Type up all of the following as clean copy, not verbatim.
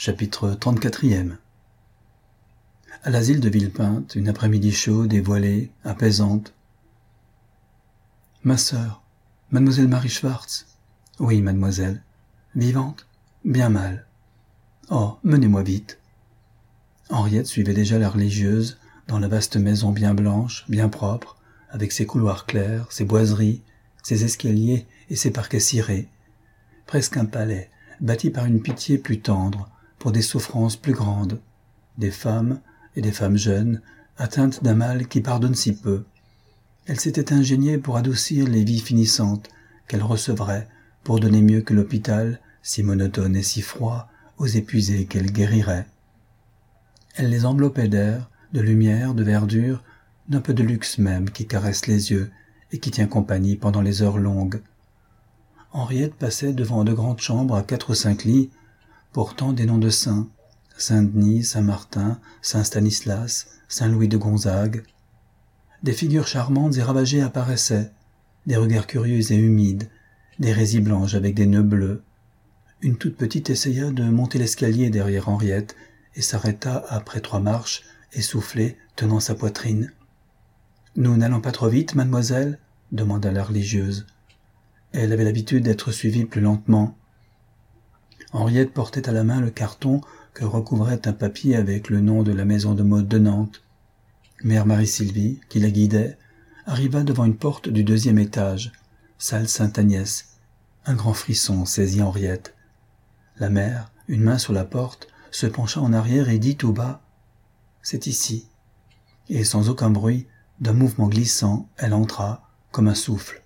Chapitre 34e. À l'asile de Villepinte, une après-midi chaude et voilée, apaisante. Ma sœur, mademoiselle Marie Schwartz. Oui, mademoiselle. Vivante? Bien mal. Oh, menez-moi vite. Henriette suivait déjà la religieuse dans la vaste maison bien blanche, bien propre, avec ses couloirs clairs, ses boiseries, ses escaliers et ses parquets cirés. Presque un palais, bâti par une pitié plus tendre, pour des souffrances plus grandes, des femmes et des femmes jeunes, atteintes d'un mal qui pardonne si peu. Elle s'était ingéniée pour adoucir les vies finissantes qu'elle recevrait, pour donner mieux que l'hôpital, si monotone et si froid, aux épuisés qu'elle guérirait. Elle les enveloppait d'air, de lumière, de verdure, d'un peu de luxe même qui caresse les yeux et qui tient compagnie pendant les heures longues. Henriette passait devant de grandes chambres à 4 ou 5 lits, portant des noms de saints, Saint-Denis, Saint-Martin, Saint-Stanislas, Saint-Louis de Gonzague. Des figures charmantes et ravagées apparaissaient, des regards curieux et humides, des résils blanches avec des nœuds bleus. Une toute petite essaya de monter l'escalier derrière Henriette et s'arrêta après 3 marches, essoufflée, tenant sa poitrine. « Nous n'allons pas trop vite, mademoiselle ?» demanda la religieuse. Elle avait l'habitude d'être suivie plus lentement. Henriette portait à la main le carton que recouvrait un papier avec le nom de la maison de mode de Nantes. Mère Marie-Sylvie, qui la guidait, arriva devant une porte du 2e étage, salle Sainte-Agnès. Un grand frisson saisit Henriette. La mère, une main sur la porte, se pencha en arrière et dit tout bas « C'est ici ». Et sans aucun bruit, d'un mouvement glissant, elle entra, comme un souffle.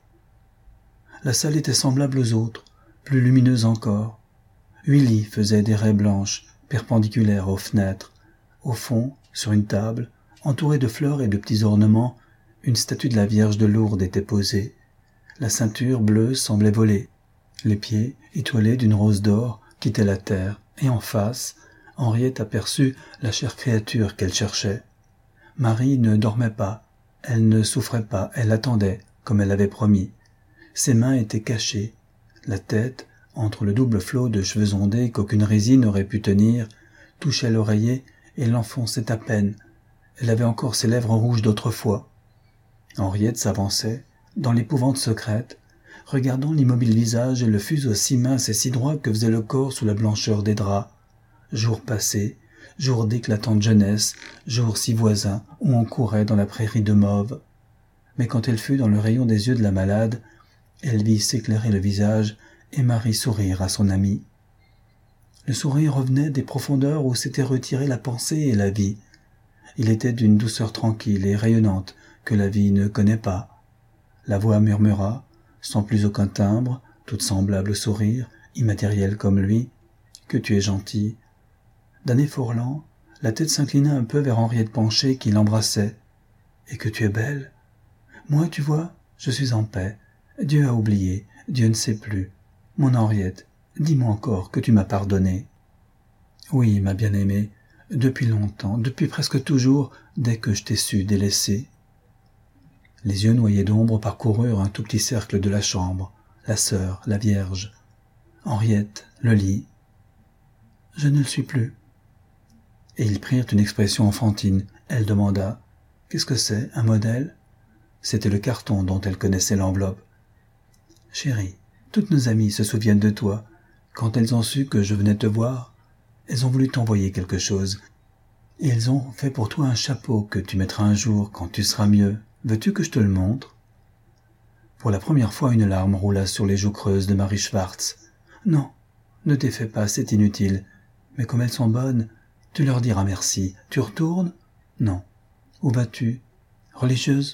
La salle était semblable aux autres, plus lumineuse encore. 8 lits faisaient des raies blanches, perpendiculaires aux fenêtres. Au fond, sur une table, entourée de fleurs et de petits ornements, une statue de la Vierge de Lourdes était posée. La ceinture bleue semblait voler. Les pieds, étoilés d'une rose d'or, quittaient la terre, et en face, Henriette aperçut la chère créature qu'elle cherchait. Marie ne dormait pas, elle ne souffrait pas, elle attendait, comme elle l'avait promis. Ses mains étaient cachées, la tête, entre le double flot de cheveux ondés qu'aucune résine n'aurait pu tenir, touchait l'oreiller et l'enfonçait à peine. Elle avait encore ses lèvres rouges d'autrefois. Henriette s'avançait, dans l'épouvante secrète, regardant l'immobile visage et le fuseau si mince et si droit que faisait le corps sous la blancheur des draps. Jours passés, jours d'éclatante jeunesse, jours si voisins où on courait dans la prairie de mauve. Mais quand elle fut dans le rayon des yeux de la malade, elle vit s'éclairer le visage et Marie sourire à son amie. Le sourire revenait des profondeurs où s'étaient retirées la pensée et la vie. Il était d'une douceur tranquille et rayonnante que la vie ne connaît pas. La voix murmura, sans plus aucun timbre, toute semblable au sourire, immatérielle comme lui, que tu es gentil. D'un effort lent, la tête s'inclina un peu vers Henriette penchée qui l'embrassait. Et que tu es belle. Moi, tu vois, je suis en paix. Dieu a oublié, Dieu ne sait plus. Mon Henriette, dis-moi encore que tu m'as pardonné. Oui, ma bien-aimée, depuis longtemps, depuis presque toujours, dès que je t'ai su délaissée. Les yeux noyés d'ombre parcoururent un tout petit cercle de la chambre, la sœur, la Vierge. Henriette, le lit. Je ne le suis plus. Et ils prirent une expression enfantine. Elle demanda « Qu'est-ce que c'est, un modèle ?» C'était le carton dont elle connaissait l'enveloppe. « Chérie, toutes nos amies se souviennent de toi. Quand elles ont su que je venais te voir, elles ont voulu t'envoyer quelque chose. Et elles ont fait pour toi un chapeau que tu mettras un jour quand tu seras mieux. Veux-tu que je te le montre ?» Pour la première fois, une larme roula sur les joues creuses de Marie Schwartz. « Non, ne t'effraie pas, c'est inutile. Mais comme elles sont bonnes, tu leur diras merci. Tu retournes ? Non. Où vas-tu ? Religieuse ? »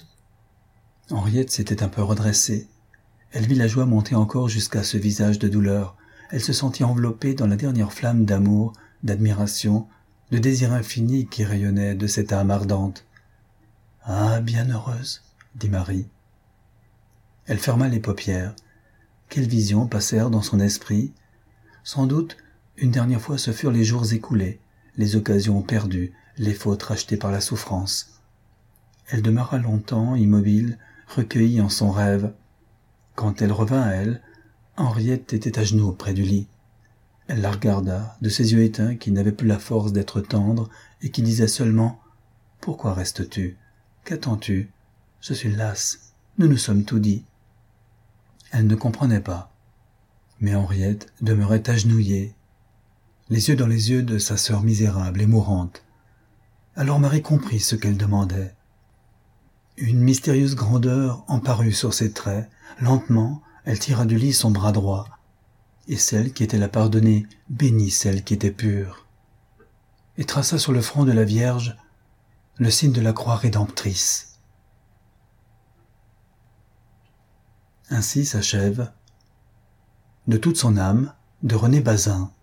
Henriette s'était un peu redressée. Elle vit la joie monter encore jusqu'à ce visage de douleur. Elle se sentit enveloppée dans la dernière flamme d'amour, d'admiration, de désir infini qui rayonnait de cette âme ardente. « Ah, bienheureuse !» dit Marie. Elle ferma les paupières. Quelles visions passèrent dans son esprit ? Sans doute, une dernière fois ce furent les jours écoulés, les occasions perdues, les fautes rachetées par la souffrance. Elle demeura longtemps immobile, recueillie en son rêve. Quand elle revint à elle, Henriette était à genoux près du lit. Elle la regarda, de ses yeux éteints qui n'avaient plus la force d'être tendres et qui disaient seulement « Pourquoi restes-tu? Qu'attends-tu? Je suis lasse, nous nous sommes tout dit. » Elle ne comprenait pas, mais Henriette demeurait agenouillée, les yeux dans les yeux de sa sœur misérable et mourante. Alors Marie comprit ce qu'elle demandait. Une mystérieuse grandeur emparut sur ses traits. Lentement, elle tira du lit son bras droit, et celle qui était la pardonnée bénit celle qui était pure, et traça sur le front de la Vierge le signe de la croix rédemptrice. Ainsi s'achève, de toute son âme, de René Bazin,